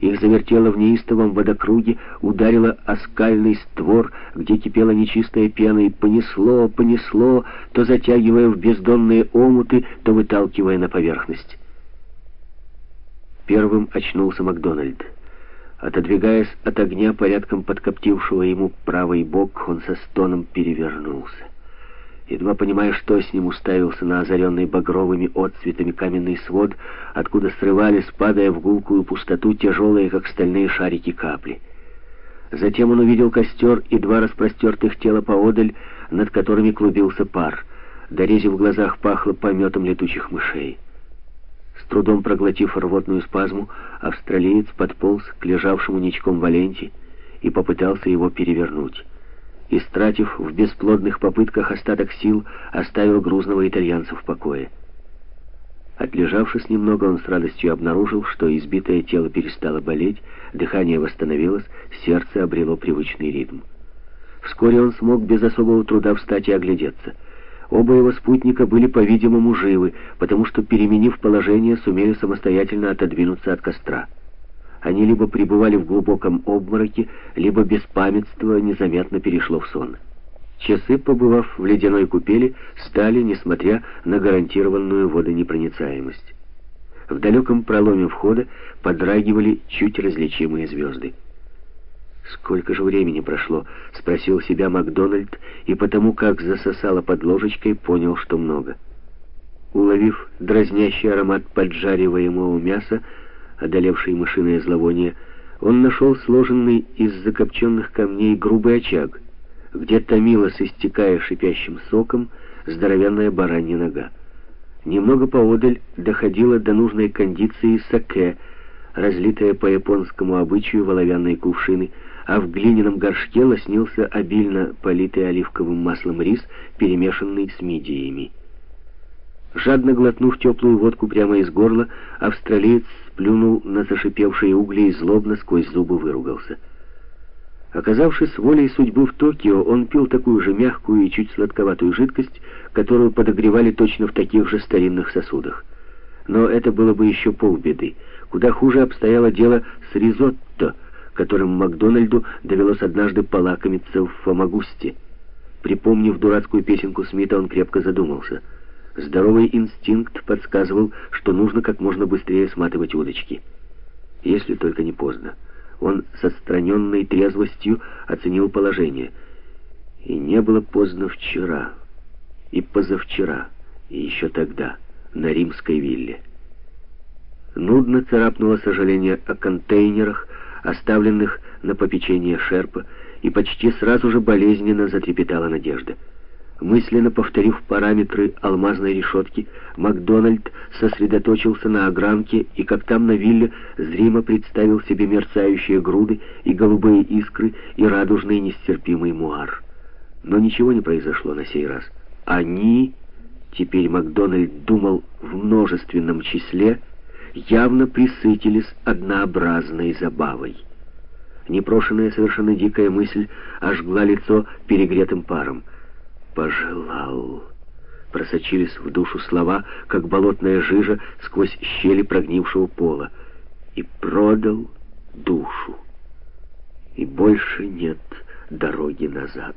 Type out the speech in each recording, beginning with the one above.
Их завертело в неистовом водокруге, ударило о скальный створ, где кипела нечистая пена, и понесло, то затягивая в бездонные омуты, то выталкивая на поверхность. Первым очнулся Макдональд. Отодвигаясь от огня, порядком подкоптившего ему правый бок, он со стоном перевернулся. Едва понимая, что с ним, уставился на озаренный багровыми отцветами каменный свод, откуда срывались, падая в гулкую пустоту, тяжелые, как стальные шарики, капли. Затем он увидел костер и два распростертых тела поодаль, над которыми клубился пар. До рези в глазах пахло пометом летучих мышей. С трудом проглотив рвотную спазму, австралиец подполз к лежавшему ничком Валенти и попытался его перевернуть. Истратив в бесплодных попытках остаток сил, оставил грузного итальянца в покое. Отлежавшись немного, он с радостью обнаружил, что избитое тело перестало болеть, дыхание восстановилось, сердце обрело привычный ритм. Вскоре он смог без особого труда встать и оглядеться. Оба его спутника были, по-видимому, живы, потому что, переменив положение, сумели самостоятельно отодвинуться от костра. Они либо пребывали в глубоком обмороке, либо беспамятство незаметно перешло в сон. Часы, побывав в ледяной купели, стали, несмотря на гарантированную водонепроницаемость. В далеком проломе входа подрагивали чуть различимые звезды. «Сколько же времени прошло?» — спросил себя Макдональд, и потому, как засосало под ложечкой, понял, что много. Уловив дразнящий аромат поджариваемого мяса, одолевший мышиное зловоние, он нашел сложенный из закопченных камней грубый очаг, где томилась, истекая шипящим соком, здоровенная баранья нога. Немного поодаль доходило до нужной кондиции саке, разлитая по японскому обычаю в оловянные кувшины, а в глиняном горшке лоснился обильно политый оливковым маслом рис, перемешанный с мидиями. Жадно глотнув теплую водку прямо из горла, австралиец сплюнул на зашипевшие угли и злобно сквозь зубы выругался. Оказавшись волей судьбы в Токио, он пил такую же мягкую и чуть сладковатую жидкость, которую подогревали точно в таких же старинных сосудах. Но это было бы еще полбеды. Куда хуже обстояло дело с ризотто, которым Макдональду довелось однажды полакомиться в Фомагусте. Припомнив дурацкую песенку Смита, он крепко задумался. Здоровый инстинкт подсказывал, что нужно как можно быстрее сматывать удочки. Если только не поздно. Он с отстраненной трезвостью оценил положение. И не было поздно вчера, и позавчера, и еще тогда, на римской вилле. Нудно царапнуло сожаление о контейнерах, оставленных на попечение Шерпа, и почти сразу же болезненно затрепетала надежда. Мысленно повторив параметры алмазной решетки, Макдональд сосредоточился на огранке и, как там на вилле, зримо представил себе мерцающие груды и голубые искры и радужный нестерпимый муар. Но ничего не произошло на сей раз. Они, теперь Макдональд думал в множественном числе, явно присытились однообразной забавой. Непрошенная, совершенно дикая мысль ожгла лицо перегретым паром. «Пожелал», просочились в душу слова, как болотная жижа сквозь щели прогнившего пола. «И продал душу. И больше нет дороги назад».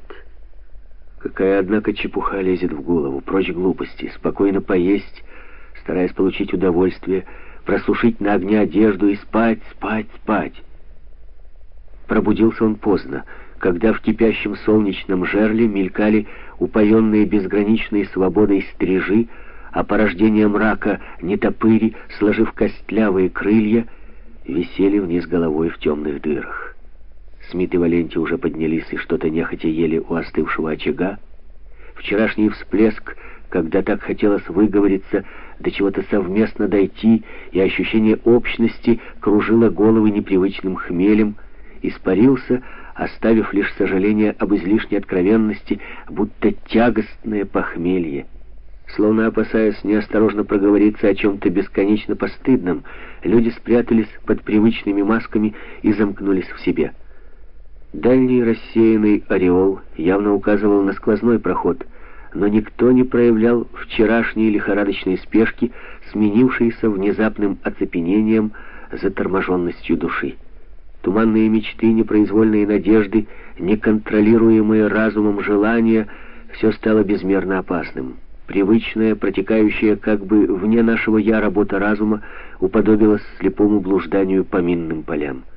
Какая, однако, чепуха лезет в голову. Прочь глупости. Спокойно поесть, стараясь получить удовольствие, просушить на огне одежду и спать, спать, спать. Пробудился он поздно, когда в кипящем солнечном жерле мелькали упоенные безграничной свободой стрижи, а порождение мрака нетопыри, сложив костлявые крылья, висели вниз головой в темных дырах. Смит и Валенти уже поднялись и что-то нехотя ели у остывшего очага. Вчерашний всплеск, когда так хотелось выговориться, до чего-то совместно дойти, и ощущение общности кружило головы непривычным хмелем, испарился, оставив лишь сожаление об излишней откровенности, будто тягостное похмелье. Словно опасаясь неосторожно проговориться о чем-то бесконечно постыдном, люди спрятались под привычными масками и замкнулись в себе. Дальний рассеянный ореол явно указывал на сквозной проход, но никто не проявлял вчерашней лихорадочной спешки, сменившейся внезапным оцепенением, заторможенностью души. Туманные мечты, непроизвольные надежды, неконтролируемые разумом желания — все стало безмерно опасным. Привычная, протекающая как бы вне нашего «я» работа разума уподобилась слепому блужданию по минным полям.